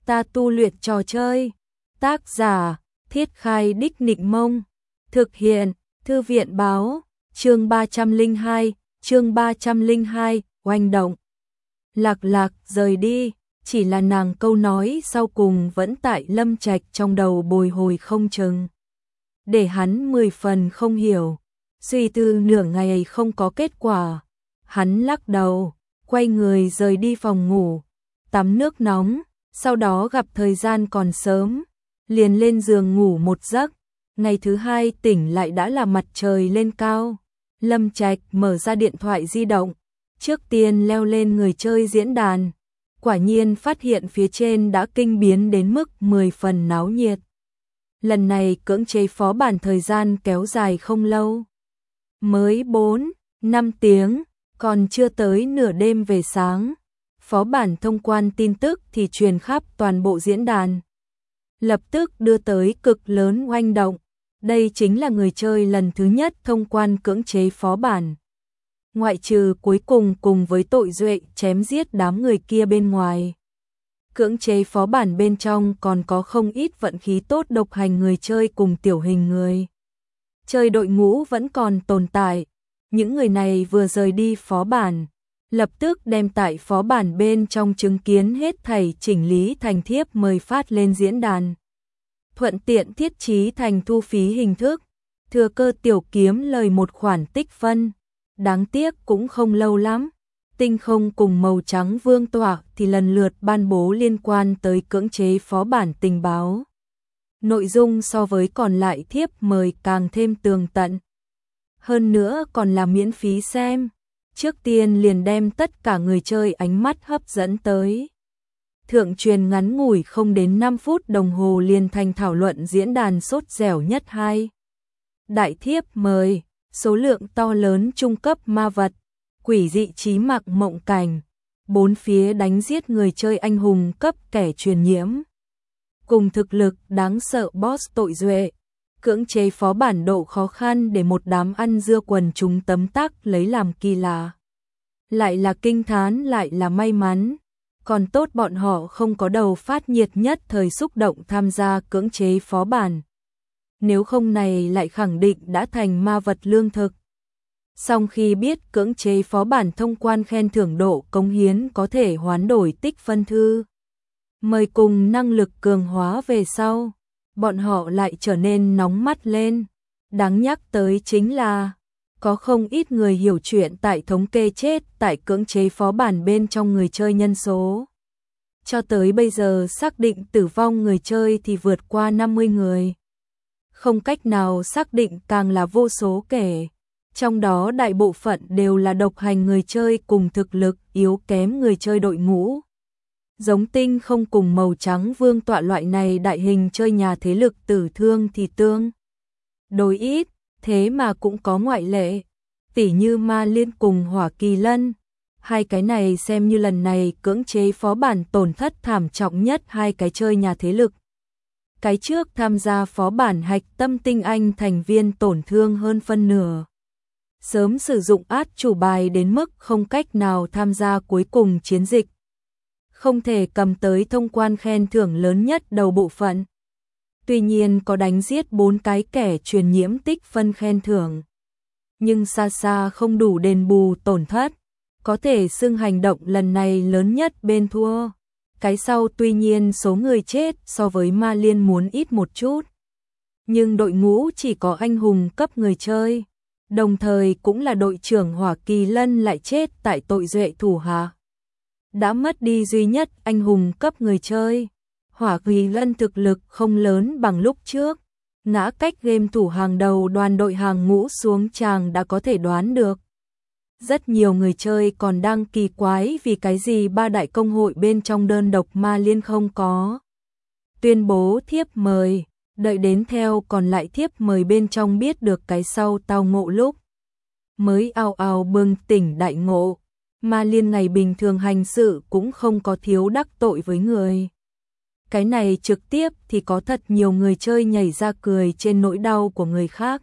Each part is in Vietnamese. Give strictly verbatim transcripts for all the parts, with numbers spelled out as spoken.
ta tu luyện trò chơi. Tác giả, Thiết Khai Đích Nịnh Mông. Thực hiện, Thư viện Báo. Chương ba trăm lẻ hai, chương ba trăm lẻ hai, oanh động. Lạc Lạc rời đi, chỉ là nàng câu nói sau cùng vẫn tại Lâm Trạch trong đầu bồi hồi không chừng. Để hắn mười phần không hiểu, suy tư nửa ngày không có kết quả. Hắn lắc đầu, quay người rời đi phòng ngủ, tắm nước nóng, sau đó gặp thời gian còn sớm, liền lên giường ngủ một giấc. Ngày thứ hai tỉnh lại đã là mặt trời lên cao. Lâm Trạch mở ra điện thoại di động, trước tiên leo lên người chơi diễn đàn. Quả nhiên phát hiện phía trên đã kinh biến đến mức mười phần náo nhiệt. Lần này cưỡng chế phó bản thời gian kéo dài không lâu. Mới bốn, năm tiếng, còn chưa tới nửa đêm về sáng. Phó bản thông quan tin tức thì truyền khắp toàn bộ diễn đàn. Lập tức đưa tới cực lớn oanh động. Đây chính là người chơi lần thứ nhất thông quan cưỡng chế phó bản. Ngoại trừ cuối cùng cùng với tội duệ chém giết đám người kia bên ngoài. Cưỡng chế phó bản bên trong còn có không ít vận khí tốt độc hành người chơi cùng tiểu hình người. Chơi đội ngũ vẫn còn tồn tại. Những người này vừa rời đi phó bản, lập tức đem tại phó bản bên trong chứng kiến hết thảy chỉnh lý thành thiếp mời phát lên diễn đàn. Thuận tiện thiết trí thành thu phí hình thức, thừa cơ tiểu kiếm lời một khoản tích phân. Đáng tiếc cũng không lâu lắm, tinh không cùng màu trắng vương tỏa thì lần lượt ban bố liên quan tới cưỡng chế phó bản tình báo. Nội dung so với còn lại thiếp mời càng thêm tường tận. Hơn nữa còn là miễn phí xem, trước tiên liền đem tất cả người chơi ánh mắt hấp dẫn tới. Thượng truyền ngắn ngủi không đến năm phút đồng hồ liền thành thảo luận diễn đàn sốt dẻo nhất hai. Đại thiếp mời, số lượng to lớn trung cấp ma vật, quỷ dị chí mặc mộng cảnh, bốn phía đánh giết người chơi anh hùng cấp kẻ truyền nhiễm. Cùng thực lực đáng sợ boss tội duệ, cưỡng chế phó bản độ khó khăn để một đám ăn dưa quần chúng tấm tắc lấy làm kỳ lạ. Lại là kinh thán lại là may mắn. Còn tốt bọn họ không có đầu phát nhiệt nhất thời xúc động tham gia cưỡng chế phó bản. Nếu không này lại khẳng định đã thành ma vật lương thực. Song khi biết cưỡng chế phó bản thông quan khen thưởng độ cống hiến có thể hoán đổi tích phân thư, mời cùng năng lực cường hóa về sau, bọn họ lại trở nên nóng mắt lên. Đáng nhắc tới chính là có không ít người hiểu chuyện tại thống kê chết tại cưỡng chế phó bản bên trong người chơi nhân số. Cho tới bây giờ xác định tử vong người chơi thì vượt qua năm mươi người. Không cách nào xác định càng là vô số kể. Trong đó đại bộ phận đều là độc hành người chơi cùng thực lực yếu kém người chơi đội ngũ. Giống tinh không cùng màu trắng vương tọa loại này đại hình chơi nhà thế lực tử thương thì tương đối ít. Thế mà cũng có ngoại lệ, tỉ như Ma Liên cùng Hỏa Kỳ Lân. Hai cái này xem như lần này cưỡng chế phó bản tổn thất thảm trọng nhất hai cái chơi nhà thế lực. Cái trước tham gia phó bản hạch tâm tinh anh thành viên tổn thương hơn phân nửa. Sớm sử dụng át chủ bài đến mức không cách nào tham gia cuối cùng chiến dịch. Không thể cầm tới thông quan khen thưởng lớn nhất đầu bộ phận. Tuy nhiên có đánh giết bốn cái kẻ truyền nhiễm tích phân khen thưởng. Nhưng xa xa không đủ đền bù tổn thất. Có thể xưng hành động lần này lớn nhất bên thua. Cái sau tuy nhiên số người chết so với Ma Liên muốn ít một chút. Nhưng đội ngũ chỉ có anh hùng cấp người chơi. Đồng thời cũng là đội trưởng Hỏa Kỳ Lân lại chết tại tội duệ thủ hạ. Đã mất đi duy nhất anh hùng cấp người chơi. Hỏa Kỳ Lân thực lực không lớn bằng lúc trước, ngã cách game thủ hàng đầu đoàn đội hàng ngũ xuống chàng đã có thể đoán được. Rất nhiều người chơi còn đang kỳ quái vì cái gì ba đại công hội bên trong đơn độc Ma Liên không có tuyên bố thiếp mời, đợi đến theo còn lại thiếp mời bên trong biết được cái sau tao ngộ lúc. Mới ào ào bừng tỉnh đại ngộ, Ma Liên ngày bình thường hành sự cũng không có thiếu đắc tội với người. Cái này trực tiếp thì có thật nhiều người chơi nhảy ra cười trên nỗi đau của người khác.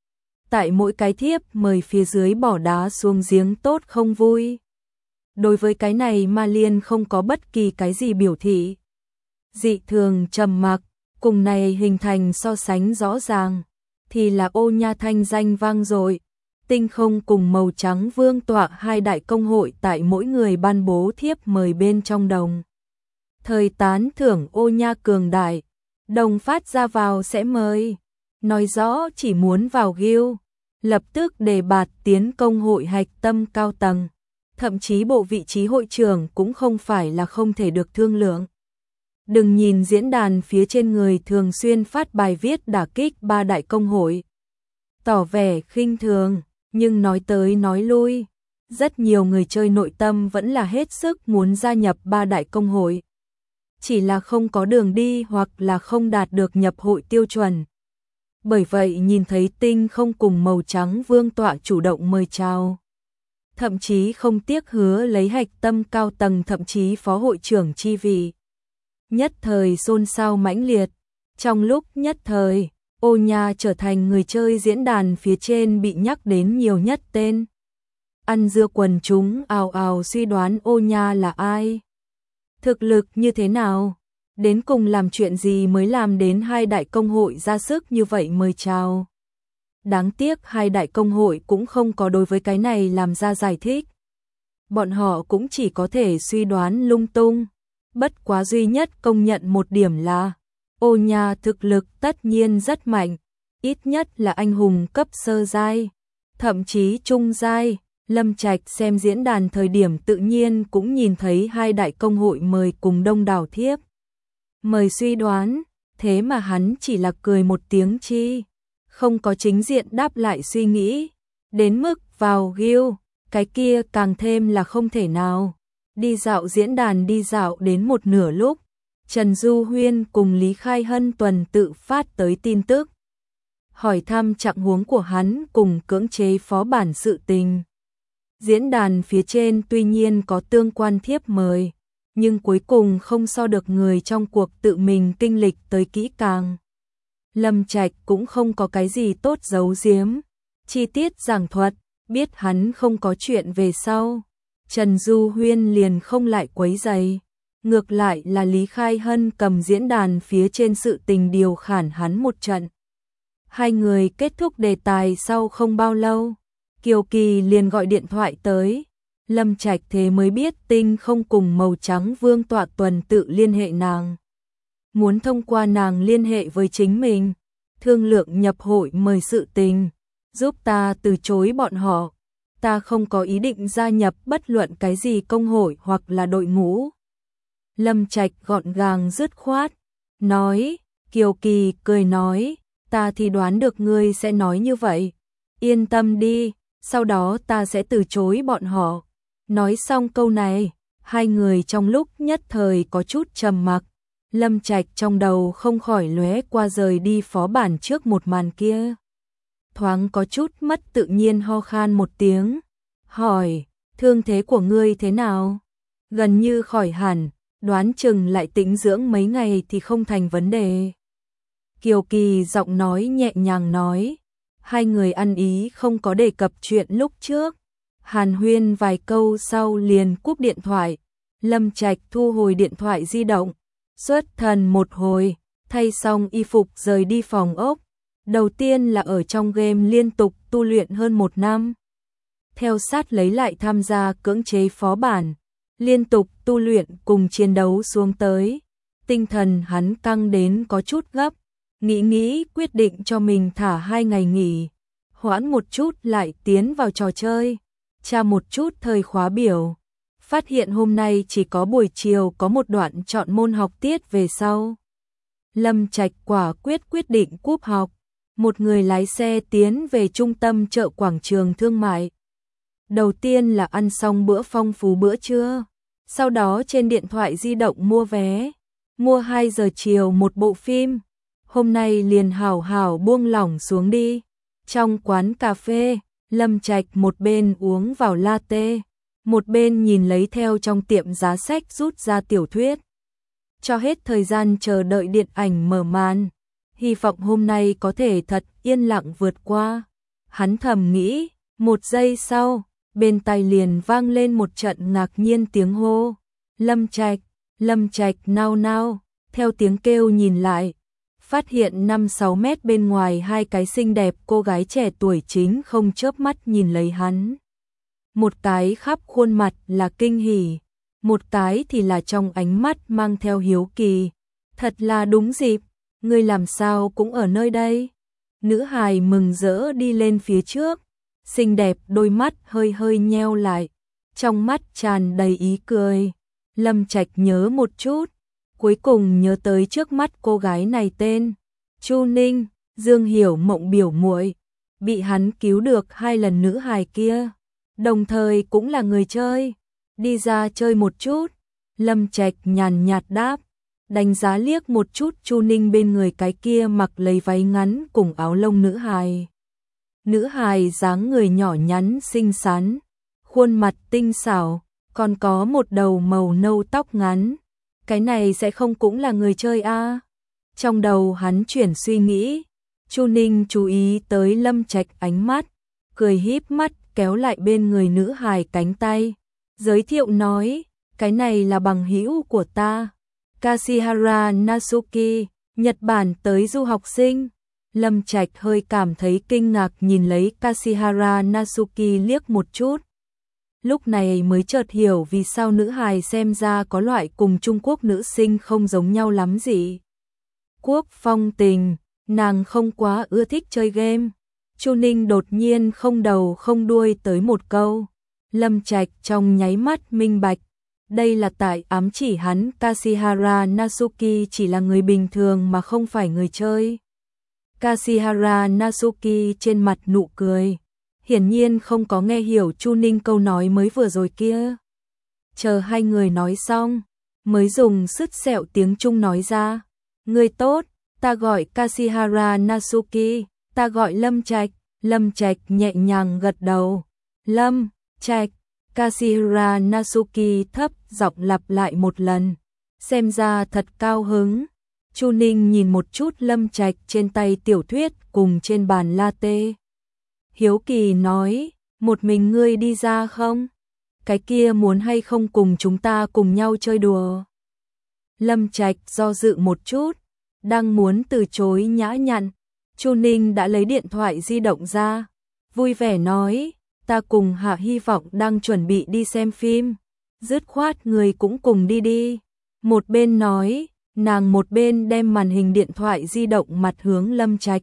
Tại mỗi cái thiếp mời phía dưới bỏ đá xuống giếng tốt không vui. Đối với cái này Ma Liên không có bất kỳ cái gì biểu thị. dị thường trầm mặc, cùng này hình thành so sánh rõ ràng, thì là Ô Nha thanh danh vang dội. Tinh Không cùng Màu Trắng Vương tọa hai đại công hội tại mỗi người ban bố thiếp mời bên trong đồng. Thời tán thưởng Ô Nha cường đại, đồng phát ra vào sẽ mời, nói rõ chỉ muốn vào guild, lập tức đề bạt tiến công hội hạch tâm cao tầng, thậm chí bộ vị trí hội trưởng cũng không phải là không thể được thương lượng. Đừng nhìn diễn đàn phía trên người thường xuyên phát bài viết đả kích ba đại công hội, tỏ vẻ khinh thường, nhưng nói tới nói lui, rất nhiều người chơi nội tâm vẫn là hết sức muốn gia nhập ba đại công hội. Chỉ là không có đường đi hoặc là không đạt được nhập hội tiêu chuẩn. Bởi vậy nhìn thấy Tinh Không cùng Màu Trắng Vương tọa chủ động mời chào. Thậm chí không tiếc hứa lấy hạch tâm cao tầng thậm chí phó hội trưởng chi vị. Nhất thời xôn xao mãnh liệt. Trong lúc nhất thời, Ô Nha trở thành người chơi diễn đàn phía trên bị nhắc đến nhiều nhất tên. Ăn dưa quần chúng ào ào suy đoán Ô Nha là ai, thực lực như thế nào, đến cùng làm chuyện gì mới làm đến hai đại công hội ra sức như vậy mời chào. Đáng tiếc hai đại công hội cũng không có đối với cái này làm ra giải thích. Bọn họ cũng chỉ có thể suy đoán lung tung. Bất quá duy nhất công nhận một điểm là Ô Nha thực lực tất nhiên rất mạnh, ít nhất là anh hùng cấp sơ giai, thậm chí trung giai. Lâm Trạch xem diễn đàn thời điểm tự nhiên cũng nhìn thấy hai đại công hội mời cùng đông đảo thiếp mời suy đoán, thế mà hắn chỉ là cười một tiếng chi, không có chính diện đáp lại suy nghĩ, đến mức vào guild, cái kia càng thêm là không thể nào. Đi dạo diễn đàn đi dạo đến một nửa lúc, Trần Du Huyên cùng Lý Khai Hân tuần tự phát tới tin tức, hỏi thăm trạng huống của hắn cùng cưỡng chế phó bản sự tình. Diễn đàn phía trên tuy nhiên có tương quan thiếp mời, nhưng cuối cùng không so được người trong cuộc tự mình kinh lịch tới kỹ càng. Lâm Trạch cũng không có cái gì tốt giấu giếm, chi tiết giảng thuật, biết hắn không có chuyện về sau. Trần Du Huyên liền không lại quấy rầy, ngược lại là Lý Khai Hân cầm diễn đàn phía trên sự tình điều khản hắn một trận. Hai người kết thúc đề tài sau không bao lâu, Kiều Kỳ liền gọi điện thoại tới. Lâm Trạch thế mới biết Tinh Không cùng Màu Trắng Vương tọa tuần tự liên hệ nàng, muốn thông qua nàng liên hệ với chính mình, thương lượng nhập hội mời sự tình, giúp ta từ chối bọn họ. Ta không có ý định gia nhập bất luận cái gì công hội hoặc là đội ngũ. Lâm Trạch gọn gàng dứt khoát, nói. Kiều Kỳ cười nói, ta thì đoán được ngươi sẽ nói như vậy, yên tâm đi, sau đó ta sẽ từ chối bọn họ. Nói xong câu này, hai người trong lúc nhất thời có chút trầm mặc. Lâm Trạch trong đầu không khỏi lóe qua rời đi phó bản trước một màn kia. Thoáng có chút mất tự nhiên ho khan một tiếng, hỏi, thương thế của ngươi thế nào? Gần như khỏi hẳn, đoán chừng lại tĩnh dưỡng mấy ngày thì không thành vấn đề. Kiều Kỳ giọng nói nhẹ nhàng nói, hai người ăn ý không có đề cập chuyện lúc trước. Hàn huyên vài câu sau liền cúp điện thoại. Lâm Trạch thu hồi điện thoại di động, xuất thần một hồi, thay xong y phục rời đi phòng ốc. Đầu tiên là ở trong game liên tục tu luyện hơn một năm. Theo sát lấy lại tham gia cưỡng chế phó bản, liên tục tu luyện cùng chiến đấu xuống tới. Tinh thần hắn căng đến có chút gấp, nghĩ nghĩ quyết định cho mình thả hai ngày nghỉ, hoãn một chút lại tiến vào trò chơi. Tra một chút thời khóa biểu, phát hiện hôm nay chỉ có buổi chiều có một đoạn chọn môn học tiết về sau. Lâm Trạch quả quyết quyết định cúp học, một người lái xe tiến về trung tâm chợ quảng trường thương mại. Đầu tiên là ăn xong bữa phong phú bữa trưa, sau đó trên điện thoại di động mua vé, mua hai giờ chiều một bộ phim. Hôm nay liền hào hào buông lỏng xuống đi. Trong quán cà phê, Lâm Trạch một bên uống vào latte, một bên nhìn lấy theo trong tiệm giá sách rút ra tiểu thuyết. Cho hết thời gian chờ đợi điện ảnh mở màn, hy vọng hôm nay có thể thật yên lặng vượt qua. Hắn thầm nghĩ, một giây sau, bên tai liền vang lên một trận ngạc nhiên tiếng hô. Lâm Trạch, Lâm Trạch nao nao, theo tiếng kêu nhìn lại, phát hiện năm sáu mét bên ngoài hai cái xinh đẹp cô gái trẻ tuổi chính không chớp mắt nhìn lấy hắn. Một cái khắp khuôn mặt là kinh hỉ, một cái thì là trong ánh mắt mang theo hiếu kỳ. Thật là đúng dịp, ngươi làm sao cũng ở nơi đây? Nữ hài mừng rỡ đi lên phía trước, xinh đẹp đôi mắt hơi hơi nheo lại, trong mắt tràn đầy ý cười. Lâm Trạch nhớ một chút, cuối cùng nhớ tới trước mắt cô gái này tên Chu Ninh, Dương Hiểu Mộng biểu muội, bị hắn cứu được hai lần nữ hài kia, đồng thời cũng là người chơi. Đi ra chơi một chút, Lâm Trạch nhàn nhạt đáp, đánh giá liếc một chút Chu Ninh bên người cái kia mặc lấy váy ngắn cùng áo lông nữ hài. Nữ hài dáng người nhỏ nhắn xinh xắn, khuôn mặt tinh xảo, còn có một đầu màu nâu tóc ngắn. Cái này sẽ không cũng là người chơi a? À? Trong đầu hắn chuyển suy nghĩ, Chu Ninh chú ý tới Lâm Trạch ánh mắt, cười híp mắt kéo lại bên người nữ hài cánh tay, giới thiệu nói, cái này là bằng hữu của ta, Kashihara Natsuki, Nhật Bản tới du học sinh. Lâm Trạch hơi cảm thấy kinh ngạc nhìn lấy Kashihara Natsuki liếc một chút. Lúc này mới chợt hiểu vì sao nữ hài xem ra có loại cùng Trung Quốc nữ sinh không giống nhau lắm gì. Quốc phong tình, nàng không quá ưa thích chơi game. Chu Ninh đột nhiên không đầu không đuôi tới một câu. Lâm Trạch trong nháy mắt minh bạch. Đây là tại ám chỉ hắn Kashihara Natsuki chỉ là người bình thường mà không phải người chơi. Kashihara Natsuki trên mặt nụ cười, hiển nhiên không có nghe hiểu Chu Ninh câu nói mới vừa rồi kia. Chờ hai người nói xong, mới dùng sứt sẹo tiếng Trung nói ra, người tốt, ta gọi Kashihara Natsuki, ta gọi Lâm Trạch. Lâm Trạch nhẹ nhàng gật đầu. Lâm Trạch. Kashihara Natsuki thấp giọng lặp lại một lần, xem ra thật cao hứng. Chu Ninh nhìn một chút Lâm Trạch trên tay tiểu thuyết cùng trên bàn latte. Hiếu kỳ nói, một mình ngươi đi ra không? Cái kia muốn hay không cùng chúng ta cùng nhau chơi đùa? Lâm Trạch do dự một chút, đang muốn từ chối nhã nhặn. Chu Ninh đã lấy điện thoại di động ra, vui vẻ nói, ta cùng Hạ Hy Vọng đang chuẩn bị đi xem phim, dứt khoát người cũng cùng đi đi. Một bên nói, nàng một bên đem màn hình điện thoại di động mặt hướng Lâm Trạch.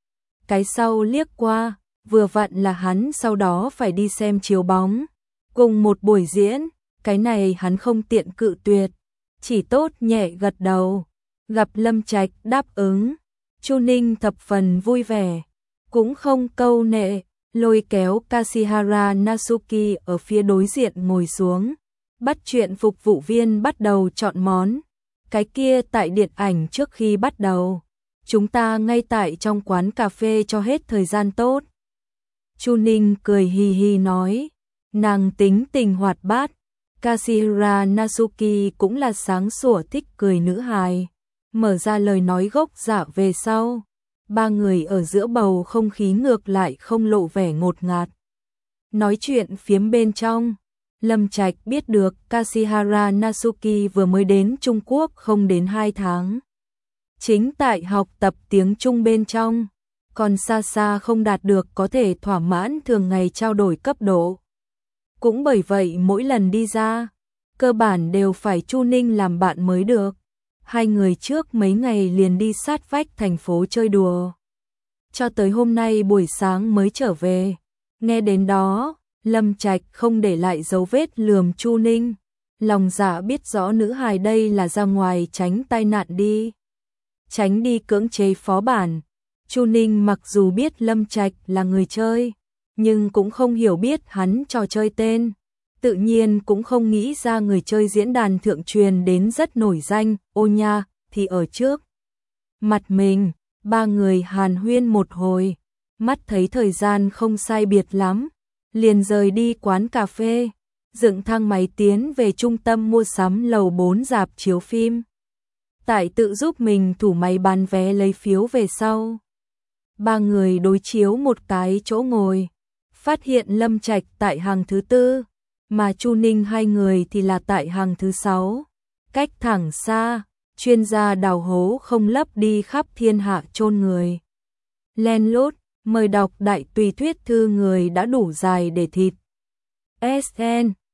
Cái sau liếc qua, vừa vặn là hắn sau đó phải đi xem chiếu bóng, cùng một buổi diễn, cái này hắn không tiện cự tuyệt, chỉ tốt nhẹ gật đầu. Gặp Lâm Trạch đáp ứng, Chu Ninh thập phần vui vẻ, cũng không câu nệ, lôi kéo Kashihara Natsuki ở phía đối diện ngồi xuống, bắt chuyện phục vụ viên bắt đầu chọn món. Cái kia tại điện ảnh trước khi bắt đầu, chúng ta ngay tại trong quán cà phê cho hết thời gian tốt. Chu Ninh cười hì hì nói, nàng tính tình hoạt bát, Kashihara Natsuki cũng là sáng sủa thích cười nữ hài. Mở ra lời nói gốc dạ về sau, ba người ở giữa bầu không khí ngược lại không lộ vẻ ngột ngạt. Nói chuyện phiếm bên trong, Lâm Trạch biết được Kashihara Natsuki vừa mới đến Trung Quốc không đến hai tháng. Chính tại học tập tiếng Trung bên trong, còn xa xa không đạt được có thể thỏa mãn thường ngày trao đổi cấp độ. Cũng bởi vậy mỗi lần đi ra, cơ bản đều phải Chu Ninh làm bạn mới được. Hai người trước mấy ngày liền đi sát vách thành phố chơi đùa, cho tới hôm nay buổi sáng mới trở về. Nghe đến đó, Lâm Trạch không để lại dấu vết lườm Chu Ninh, lòng dạ biết rõ nữ hài đây là ra ngoài tránh tai nạn đi, tránh đi cưỡng chế phó bản. Chu Ninh mặc dù biết Lâm Trạch là người chơi, nhưng cũng không hiểu biết hắn trò chơi tên, tự nhiên cũng không nghĩ ra người chơi diễn đàn thượng truyền đến rất nổi danh, ô nha, thì ở trước mặt mình. Ba người hàn huyên một hồi, mắt thấy thời gian không sai biệt lắm, liền rời đi quán cà phê, dựng thang máy tiến về trung tâm mua sắm lầu bốn rạp chiếu phim. Tại tự giúp mình thủ máy bán vé lấy phiếu về sau, ba người đối chiếu một cái chỗ ngồi, phát hiện Lâm Trạch tại hàng thứ tư, mà Chu Ninh hai người thì là tại hàng thứ sáu, cách thẳng xa. chuyên gia đào hố không lấp đi khắp thiên hạ chôn người. Len lút, mời đọc đại tùy thuyết thư người đã đủ dài để thịt. ét en